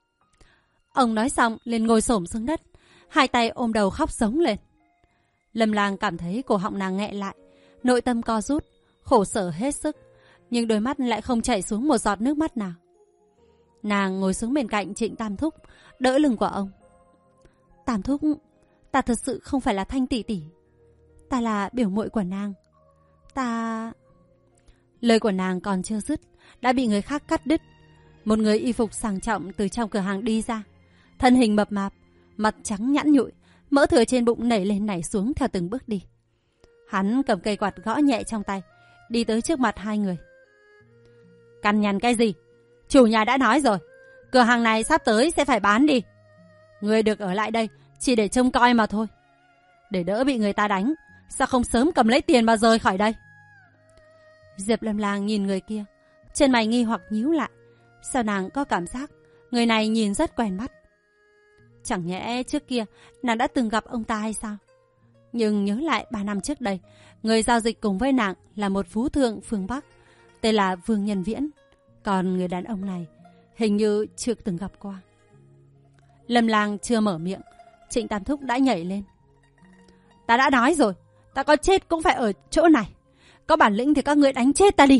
Ông nói xong liền ngồi xổm xuống đất, hai tay ôm đầu khóc giống lên. Lâm Lang cảm thấy cổ họng nàng nghẹn lại, nội tâm co rút, khổ sở hết sức, nhưng đôi mắt lại không chảy xuống một giọt nước mắt nào. Nàng ngồi xuống bên cạnh Trịnh Tam Thúc, đỡ lưng của ông. Tam Thúc, ta thật sự không phải là Thanh tỷ tỷ, ta là biểu muội của nàng. Ta... Lời của nàng còn chưa dứt đã bị người khác cắt đứt. Một người y phục sang trọng từ trong cửa hàng đi ra, thân hình mập mạp, mặt trắng nhẵn nhụi, mỡ thừa trên bụng nảy lên nảy xuống theo từng bước đi. Hắn cầm cây quạt gõ nhẹ trong tay, đi tới trước mặt hai người. Cằn nhằn cái gì? Chủ nhà đã nói rồi, cửa hàng này sắp tới sẽ phải bán đi. Người được ở lại đây chỉ để trông coi mà thôi. Để đỡ bị người ta đánh, sao không sớm cầm lấy tiền mà rời khỏi đây? Diệp Lâm Lang nhìn người kia, chân mày nghi hoặc nhíu lại. Sao nàng có cảm giác người này nhìn rất quen mắt? Chẳng nhẽ trước kia nàng đã từng gặp ông ta hay sao? Nhưng nhớ lại 3 năm trước đây, người giao dịch cùng với nàng là một phú thương phương Bắc, tên là Vương Nhân Viễn. Còn người đàn ông này hình như chưa từng gặp qua. Lâm Lang chưa mở miệng, Trịnh Tam Thúc đã nhảy lên. Ta đã nói rồi, ta có chết cũng phải ở chỗ này. Có bản lĩnh thì các ngươi đánh chết ta đi.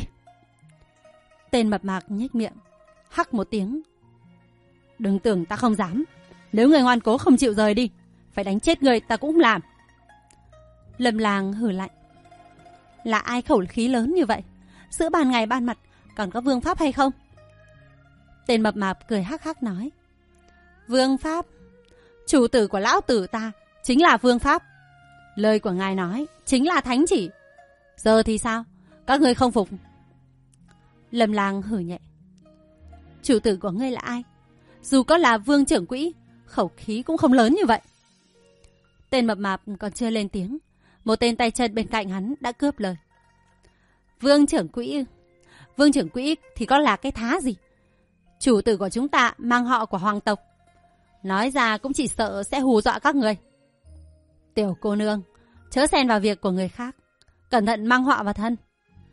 Tên mập mạp nhếch miệng, hắc một tiếng. Đừng tưởng ta không dám. Nếu người ngoan cố không chịu rời đi, phải đánh chết người ta cũng không làm. Lâm Lang hừ lạnh. Là ai khẩu khí lớn như vậy? Giữa ban ngày ban mặt còn có vương pháp hay không? Tên mập mạp cười hắc hắc nói. Vương pháp? Chủ tử của lão tử ta chính là vương pháp. Lời của ngài nói chính là thánh chỉ. Giờ thì sao? Các ngươi không phục? Lâm Lang hừ nhẹ. Chủ tử của ngươi là ai? Dù có là Vương trưởng quỹ, khẩu khí cũng không lớn như vậy. Tên mập mạp còn chưa lên tiếng, một tên tay chân bên cạnh hắn đã cướp lời. Vương trưởng quỹ? Vương trưởng quỹ thì có là cái thá gì? Chủ tử của chúng ta mang họ của hoàng tộc, nói ra cũng chỉ sợ sẽ hù dọa các người. Tiểu cô nương, chớ xen vào việc của người khác, cẩn thận mang họa vào thân.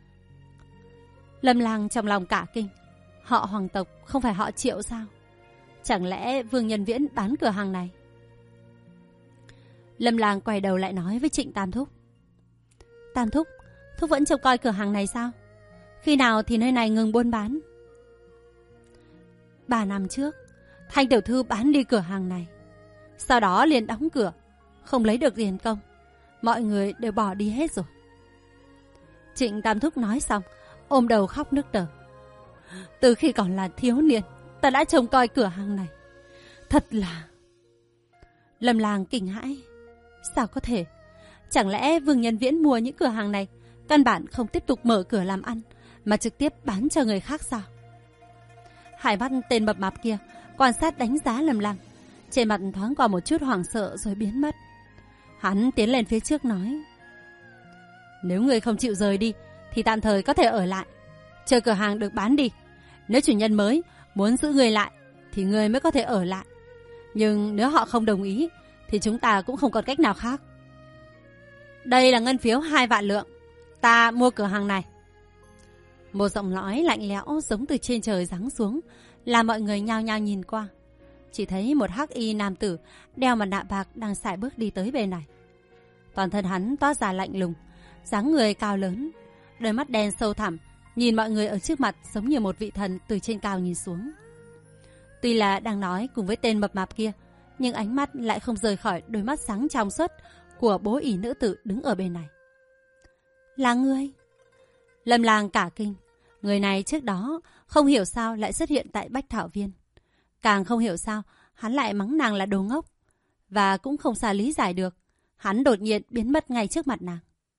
Lâm Lang trong lòng cả kinh. Họ hoàng tộc không phải họ Triệu sao? Chẳng lẽ Vương Nhân Viễn bán cửa hàng này? Lâm Lang quay đầu lại nói với Trịnh Tam Thúc. Tam Thúc, Thúc vẫn trông coi cửa hàng này sao? Khi nào thì nơi này ngừng buôn bán? 3 năm trước, Thanh tiểu thư bán đi cửa hàng này, sau đó liền đóng cửa, không lấy được tiền công. Mọi người đều bỏ đi hết rồi. Trịnh Tam Thúc nói xong, ôm đầu khóc nức nở. Từ khi còn là thiếu niên, ta đã trông coi cửa hàng này. Thật là... Lâm Lang kinh hãi. Sao có thể? Chẳng lẽ Vương Nhân Viễn mua những cửa hàng này, căn bản không tiếp tục mở cửa làm ăn, mà trực tiếp bán cho người khác sao? Hai mắt tên mập mạp kia quan sát đánh giá Lâm Lang, trên mặt thoáng qua một chút hoảng sợ rồi biến mất. Hắn tiến lên phía trước nói: nếu ngươi không chịu rời đi thì tạm thời có thể ở lại, chờ cửa hàng được bán đi. Nếu chủ nhân mới muốn giữ ngươi lại thì ngươi mới có thể ở lại. Nhưng nếu họ không đồng ý thì chúng ta cũng không còn cách nào khác. Đây là ngân phiếu 2 vạn lượng. Ta mua cửa hàng này. Một giọng nói lạnh lẽo giống từ trên trời giáng xuống, làm mọi người nhao nhao nhìn qua. Chỉ thấy một hắc y nam tử đeo mặt nạ bạc đang sải bước đi tới bên này. Toàn thân hắn toát ra lạnh lùng, dáng người cao lớn, đôi mắt đen sâu thẳm, nhìn mọi người ở trước mặt giống như một vị thần từ trên cao nhìn xuống. Tuy là đang nói cùng với tên mập mạp kia, nhưng ánh mắt lại không rời khỏi đôi mắt sáng trong suốt của bố ỷ nữ tử đứng ở bên này. Là ngươi? Lâm Lang cả kinh. Người này trước đó không hiểu sao lại xuất hiện tại Bách Thảo Viên. Càng không hiểu sao hắn lại mắng nàng là đồ ngốc. Và cũng không sao lý giải được, hắn đột nhiên biến mất ngay trước mặt nàng.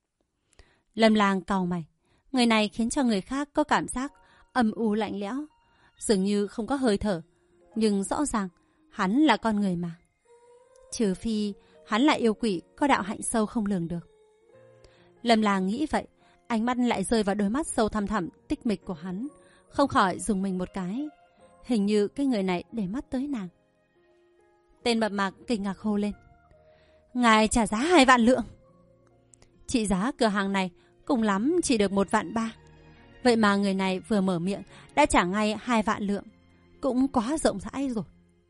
Lâm Lang cau mày. Người này khiến cho người khác có cảm giác âm u lạnh lẽo, dường như không có hơi thở. Nhưng rõ ràng hắn là con người mà. Trừ phi hắn là yêu quỷ có đạo hạnh sâu không lường được. Lâm Lang nghĩ vậy, ánh mắt lại rơi vào đôi mắt sâu thăm thẳm tích mịch của hắn, không khỏi dùng mình một cái. Hình như cái người này để mắt tới nàng. Tên mập mạp kinh ngạc hô lên: ngài trả giá 2 vạn lượng. Trị giá cửa hàng này cùng lắm chỉ được 1 vạn 3. Vậy mà người này vừa mở miệng đã trả ngay 2 vạn lượng, cũng quá rộng rãi rồi.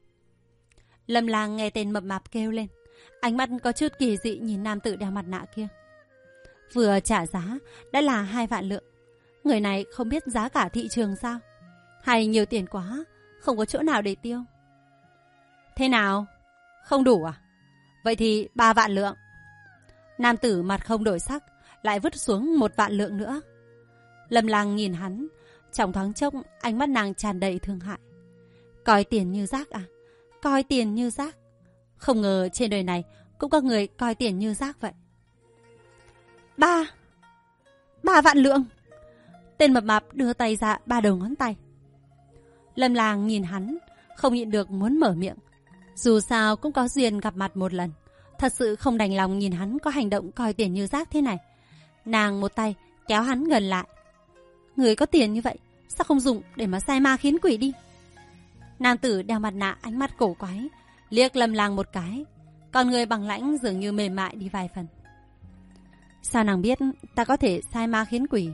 Lâm Lang nghe tên mập mạp kêu lên, ánh mắt có chút kỳ dị nhìn nam tử đeo mặt nạ kia. Vừa trả giá đã là 2 vạn lượng. Người này không biết giá cả thị trường sao? Hay nhiều tiền quá, không có chỗ nào để tiêu? Thế nào? Không đủ à? Vậy thì 3 vạn lượng. Nam tử mặt không đổi sắc, lại vứt xuống 1 vạn lượng nữa. Lâm Lang nhìn hắn, trong thoáng chốc ánh mắt nàng tràn đầy thương hại. Coi tiền như rác à? Coi tiền như rác. Không ngờ trên đời này cũng có người coi tiền như rác vậy. 3 vạn lượng. Tên mập mạp đưa tay ra 3 đầu ngón tay. Lâm Lang nhìn hắn, không nhịn được muốn mở miệng. Dù sao cũng có duyên gặp mặt một lần, thật sự không đành lòng nhìn hắn có hành động coi tiền như rác thế này. Nàng một tay kéo hắn gần lại. Người có tiền như vậy, sao không dùng để mà sai ma khiến quỷ đi? Nam tử đeo mặt nạ ánh mắt cổ quái, liếc Lâm Lang một cái, còn người bằng lãnh dường như mềm mại đi vài phần. Sao nàng biết ta có thể sai ma khiến quỷ?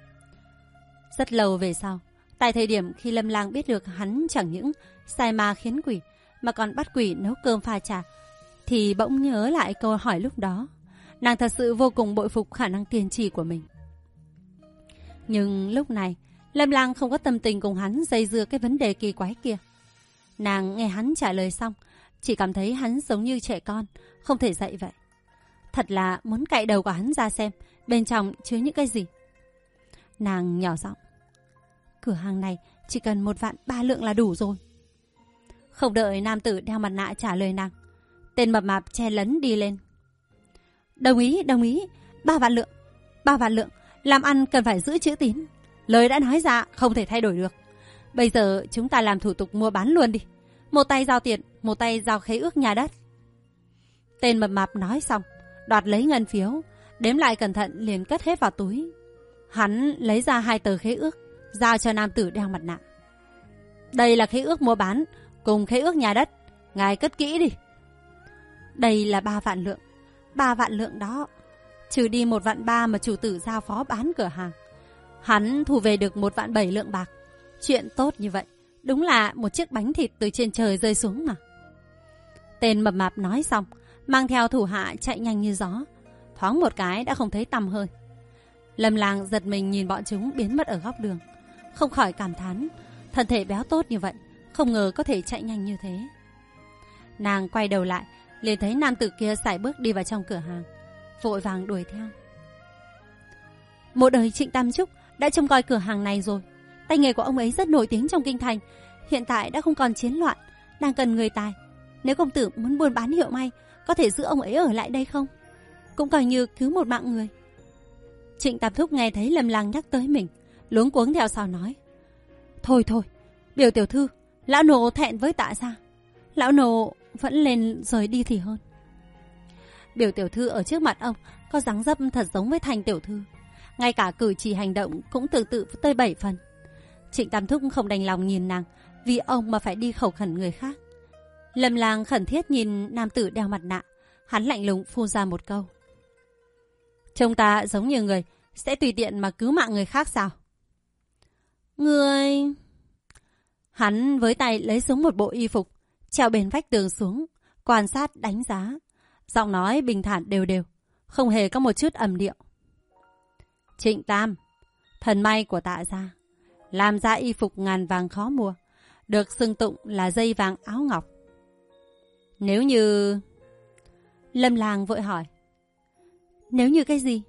Rất lâu về sau, tại thời điểm khi Lâm Lang biết được hắn chẳng những sai ma khiến quỷ mà còn bắt quỷ nấu cơm pha trà, thì bỗng nhớ lại câu hỏi lúc đó. Nàng thật sự vô cùng bội phục khả năng tiên tri của mình. Nhưng lúc này Lâm Lang không có tâm tình cùng hắn dây dưa cái vấn đề kỳ quái kia. Nàng nghe hắn trả lời xong, chỉ cảm thấy hắn giống như trẻ con, không thể dậy vậy. Thật là muốn cạy đầu của hắn ra xem bên trong chứa những cái gì. Nàng nhỏ giọng: cửa hàng này chỉ cần 1 vạn 3 lượng là đủ rồi. Không đợi nam tử đeo mặt nạ trả lời nàng, tên mập mạp che lấn đi lên. Đồng ý, 3 vạn lượng, làm ăn cần phải giữ chữ tín. Lời đã nói ra không thể thay đổi được. Bây giờ chúng ta làm thủ tục mua bán luôn đi. Một tay giao tiền, một tay giao khế ước nhà đất. Tên mập mạp nói xong, đoạt lấy ngân phiếu, đếm lại cẩn thận liền cất hết vào túi. Hắn lấy ra 2 tờ khế ước, giao cho nam tử đeo mặt nạ. Đây là khế ước mua bán cùng khế ước nhà đất, ngài cất kỹ đi. Đây là 3 vạn lượng. 3 vạn lượng đó, trừ đi 1 vạn 3 mà chủ tử giao phó bán cửa hàng, hắn thu về được 1 vạn 7 lượng bạc. Chuyện tốt như vậy, đúng là một chiếc bánh thịt từ trên trời rơi xuống mà. Tên mập mạp nói xong, mang theo thủ hạ chạy nhanh như gió, thoáng một cái đã không thấy tăm hơi. Lâm Lang giật mình nhìn bọn chúng biến mất ở góc đường, không khỏi cảm thán, thân thể béo tốt như vậy, không ngờ có thể chạy nhanh như thế. Nàng quay đầu lại, liền thấy nam tử kia sải bước đi vào trong cửa hàng, vội vàng đuổi theo. Một đời Trịnh Tam Trúc đã trông coi cửa hàng này rồi. Tay nghề của ông ấy rất nổi tiếng trong kinh thành, hiện tại đã không còn chiến loạn, đang cần người tài. Nếu công tử muốn buôn bán hiệu may, có thể giữ ông ấy ở lại đây không? Cũng coi như cứu một mạng người. Trịnh Tam Thúc nghe thấy Lâm Lang nhắc tới mình, luống cuống theo sau nói: Thôi, Biểu tiểu thư, lão nô thẹn với Tạ gia. Lão nô vẫn lên rời đi thì hơn. Biểu tiểu thư ở trước mặt ông có dáng dấp thật giống với Thanh tiểu thư. Ngay cả cử chỉ hành động cũng tương tự tới 7 phần. Trịnh Tam Thúc không đành lòng nhìn nàng, vì ông mà phải đi khẩu khẩn người khác. Lâm Lang khẩn thiết nhìn nam tử đeo mặt nạ. Hắn lạnh lùng phun ra một câu. Trông ta giống như người sẽ tùy tiện mà cứu mạng người khác sao? Người... Hắn với tay lấy xuống một bộ y phục, treo bên vách tường xuống, quan sát đánh giá. Giọng nói bình thản đều đều, không hề có một chút ầm điệu. Trịnh Tam, thần may của Tạ gia, làm ra y phục ngàn vàng khó mua, được xưng tụng là dây vàng áo ngọc. Nếu như... Lâm Lang vội hỏi. Nếu như cái gì?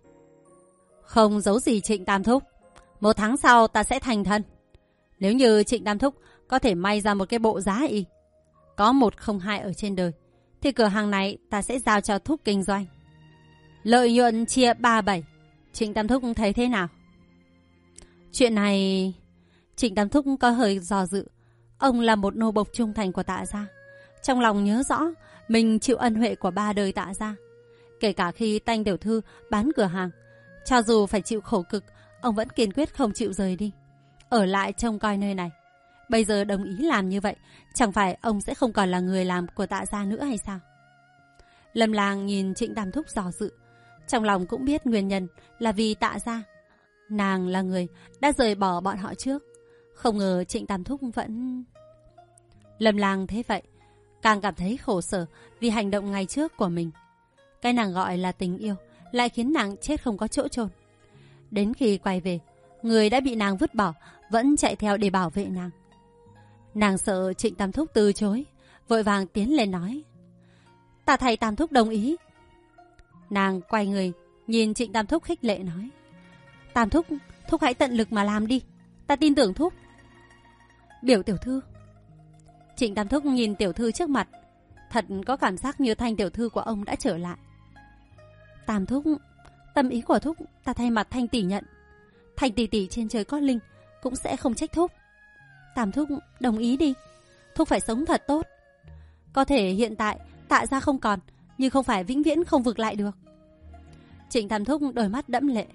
Không giấu gì Trịnh Tam Thúc. 1 tháng sau ta sẽ thành thân. Nếu như Trịnh Tam Thúc có thể may ra một cái bộ giá y, có 102 ở trên đời, thì cửa hàng này ta sẽ giao cho Thúc kinh doanh. Lợi nhuận chia 3/7. Trịnh Tam Thúc thấy thế nào? Chuyện này... Trịnh Tam Thúc có hơi do dự. Ông là một nô bộc trung thành của Tạ gia. Trong lòng nhớ rõ mình chịu ân huệ của 3 đời Tạ gia. Kể cả khi Thanh tiểu thư bán cửa hàng, cho dù phải chịu khổ cực, ông vẫn kiên quyết không chịu rời đi, ở lại trông coi nơi này. Bây giờ đồng ý làm như vậy, chẳng phải ông sẽ không còn là người làm của Tạ gia nữa hay sao? Lâm Lang nhìn Trịnh Tam Thúc dò dự, trong lòng cũng biết nguyên nhân là vì Tạ gia. Nàng là người đã rời bỏ bọn họ trước, không ngờ Trịnh Tam Thúc vẫn... Lâm Lang thế vậy, càng cảm thấy khổ sở vì hành động ngày trước của mình. Cái nàng gọi là tình yêu lại khiến nàng chết không có chỗ chôn. Đến khi quay về, người đã bị nàng vứt bỏ vẫn chạy theo để bảo vệ nàng. Nàng sợ Trịnh Tam Thúc từ chối, vội vàng tiến lên nói. Ta thầy Tam Thúc đồng ý. Nàng quay người nhìn Trịnh Tam Thúc khích lệ nói. Tam Thúc, Thúc hãy tận lực mà làm đi, ta tin tưởng Thúc. Biểu tiểu thư. Trịnh Tam Thúc nhìn tiểu thư trước mặt, thật có cảm giác như Thanh tiểu thư của ông đã trở lại. Tam Thúc, tâm ý của Thúc ta thay mặt Thanh tỷ nhận. Thanh tỷ tỷ trên trời có linh cũng sẽ không trách Thúc. Tam Thúc đồng ý đi, Thúc phải sống thật tốt. Có thể hiện tại Tạ gia không còn, nhưng không phải vĩnh viễn không vực lại được. Trịnh Tam Thúc đôi mắt đẫm lệ.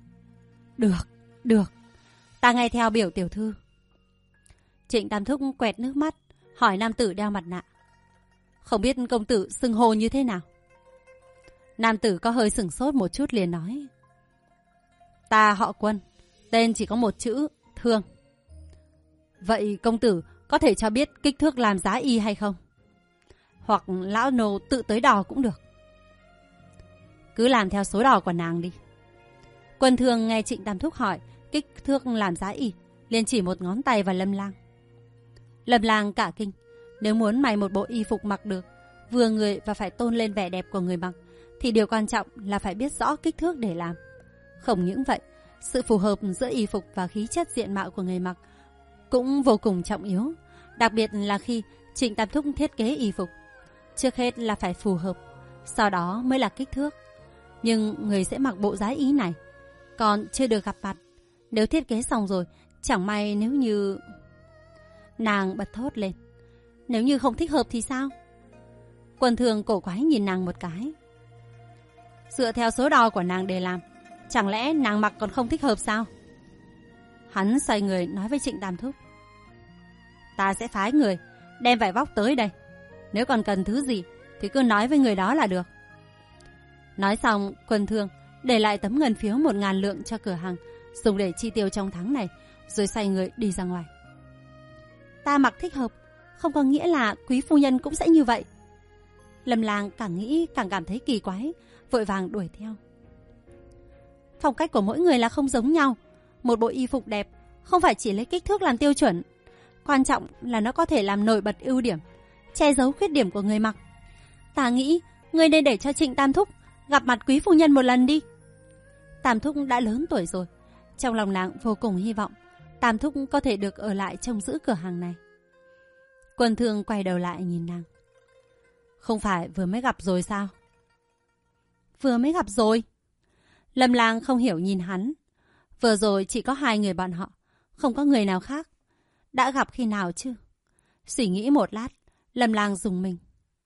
Được, ta nghe theo biểu tiểu thư. Trịnh Tam Thúc quẹt nước mắt, hỏi nam tử đeo mặt nạ. Không biết công tử xưng hô như thế nào? Nam tử có hơi sửng sốt một chút liền nói. Ta họ Quân, tên chỉ có một chữ, Thương. Vậy công tử có thể cho biết kích thước làm giá y hay không? Hoặc lão nô tự tới đo cũng được. Cứ làm theo số đo của nàng đi. Quân Thương nghe Trịnh Tam Thúc hỏi kích thước làm giá y, liền chỉ một ngón tay vào Lâm Lang. Lâm Lang cả kinh. Nếu muốn may một bộ y phục mặc được, vừa người và phải tôn lên vẻ đẹp của người mặc, thì điều quan trọng là phải biết rõ kích thước để làm. Không những vậy, sự phù hợp giữa y phục và khí chất diện mạo của người mặc cũng vô cùng trọng yếu. Đặc biệt là khi Trịnh Tam Thúc thiết kế y phục, trước hết là phải phù hợp, sau đó mới là kích thước. Nhưng người sẽ mặc bộ giá y này còn chưa được gặp mặt. Nếu thiết kế xong rồi, chẳng may nếu như... Nàng bật thốt lên. Nếu như không thích hợp thì sao? Quân Thương cổ quái nhìn nàng một cái. Dựa theo số đo của nàng để làm, chẳng lẽ nàng mặc còn không thích hợp sao? Hắn xoay người nói với Trịnh Tam Thúc. Ta sẽ phái người đem vải vóc tới đây. Nếu còn cần thứ gì thì cứ nói với người đó là được. Nói xong, Quân Thương để lại tấm ngân phiếu 1.000 lượng cho cửa hàng, dùng để chi tiêu trong tháng này, rồi xoay người đi ra ngoài. Ta mặc thích hợp, không có nghĩa là quý phu nhân cũng sẽ như vậy. Lâm Lang càng nghĩ càng cảm thấy kỳ quái, vội vàng đuổi theo. Phong cách của mỗi người là không giống nhau. Một bộ y phục đẹp không phải chỉ lấy kích thước làm tiêu chuẩn, quan trọng là nó có thể làm nổi bật ưu điểm, che giấu khuyết điểm của người mặc. Ta nghĩ người nên để cho Trịnh Tam Thúc gặp mặt quý phu nhân một lần đi. Tam Thúc đã lớn tuổi rồi, trong lòng nàng vô cùng hy vọng Tam Thúc có thể được ở lại trông giữ cửa hàng này. Quân Thương quay đầu lại nhìn nàng. Không phải vừa mới gặp rồi sao? Vừa mới gặp rồi. Lâm Lang không hiểu nhìn hắn. Vừa rồi chỉ có 2 người bọn họ, không có người nào khác. đã gặp khi nào chứ? Suy nghĩ một lát, Lâm Lang rùng mình.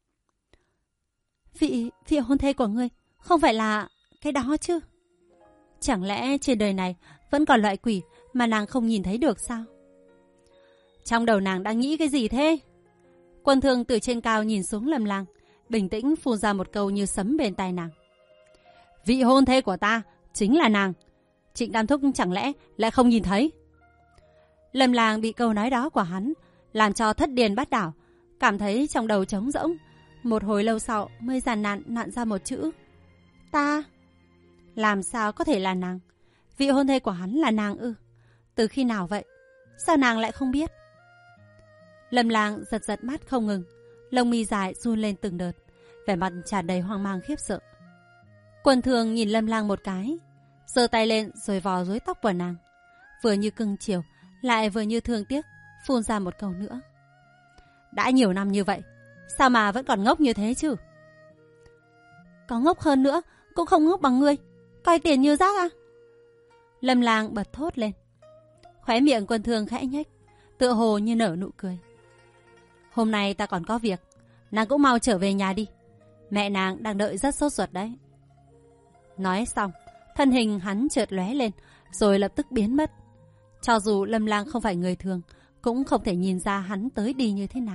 Vị hôn thê của ngươi không phải là cái đó chứ? Chẳng lẽ trên đời này vẫn còn loại quỷ mà nàng không nhìn thấy được sao? Trong đầu nàng đang nghĩ cái gì thế? Quân Thương từ trên cao nhìn xuống Lâm Lang, bình tĩnh phun ra một câu như sấm bên tai nàng. Vị hôn thê của ta chính là nàng. Trịnh Tam Thúc chẳng lẽ lại không nhìn thấy? Lâm Lang bị câu nói đó của hắn làm cho thất điên bát đảo, cảm thấy trong đầu trống rỗng. Một hồi lâu sau mới giàn nặn ra một chữ. Ta? Làm sao có thể là nàng? Vị hôn thê của hắn là nàng ư? Từ khi nào vậy? Sao nàng lại không biết? Lâm Lang giật giật mắt không ngừng, lông mi dài run lên từng đợt, vẻ mặt tràn đầy hoang mang khiếp sợ. Quân Thương nhìn Lâm Lang một cái, giơ tay lên rồi vò rối tóc của nàng, vừa như cưng chiều lại vừa như thương tiếc, phun ra một câu nữa. Đã nhiều năm như vậy, sao mà vẫn còn ngốc như thế chứ? Có ngốc hơn nữa cũng không ngốc bằng ngươi, coi tiền như rác à? Lâm Lang bật thốt lên. Khóe miệng Quân Thương khẽ nhếch, tựa hồ như nở nụ cười. Hôm nay ta còn có việc, nàng cũng mau trở về nhà đi. Mẹ nàng đang đợi rất sốt ruột đấy. Nói xong, thân hình hắn chợt lóe lên, rồi lập tức biến mất. Cho dù Lâm Lang không phải người thường, cũng không thể nhìn ra hắn tới đi như thế nào.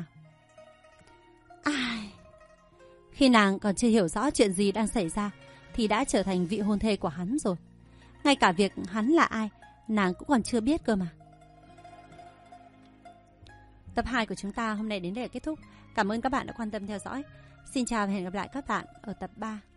Ai... Khi nàng còn chưa hiểu rõ chuyện gì đang xảy ra, thì đã trở thành vị hôn thê của hắn rồi. Ngay cả việc hắn là ai, nàng cũng còn chưa biết cơ mà. Tập 2 của chúng ta hôm nay đến đây là kết thúc. Cảm ơn các bạn đã quan tâm theo dõi. Xin chào và hẹn gặp lại các bạn ở tập 3.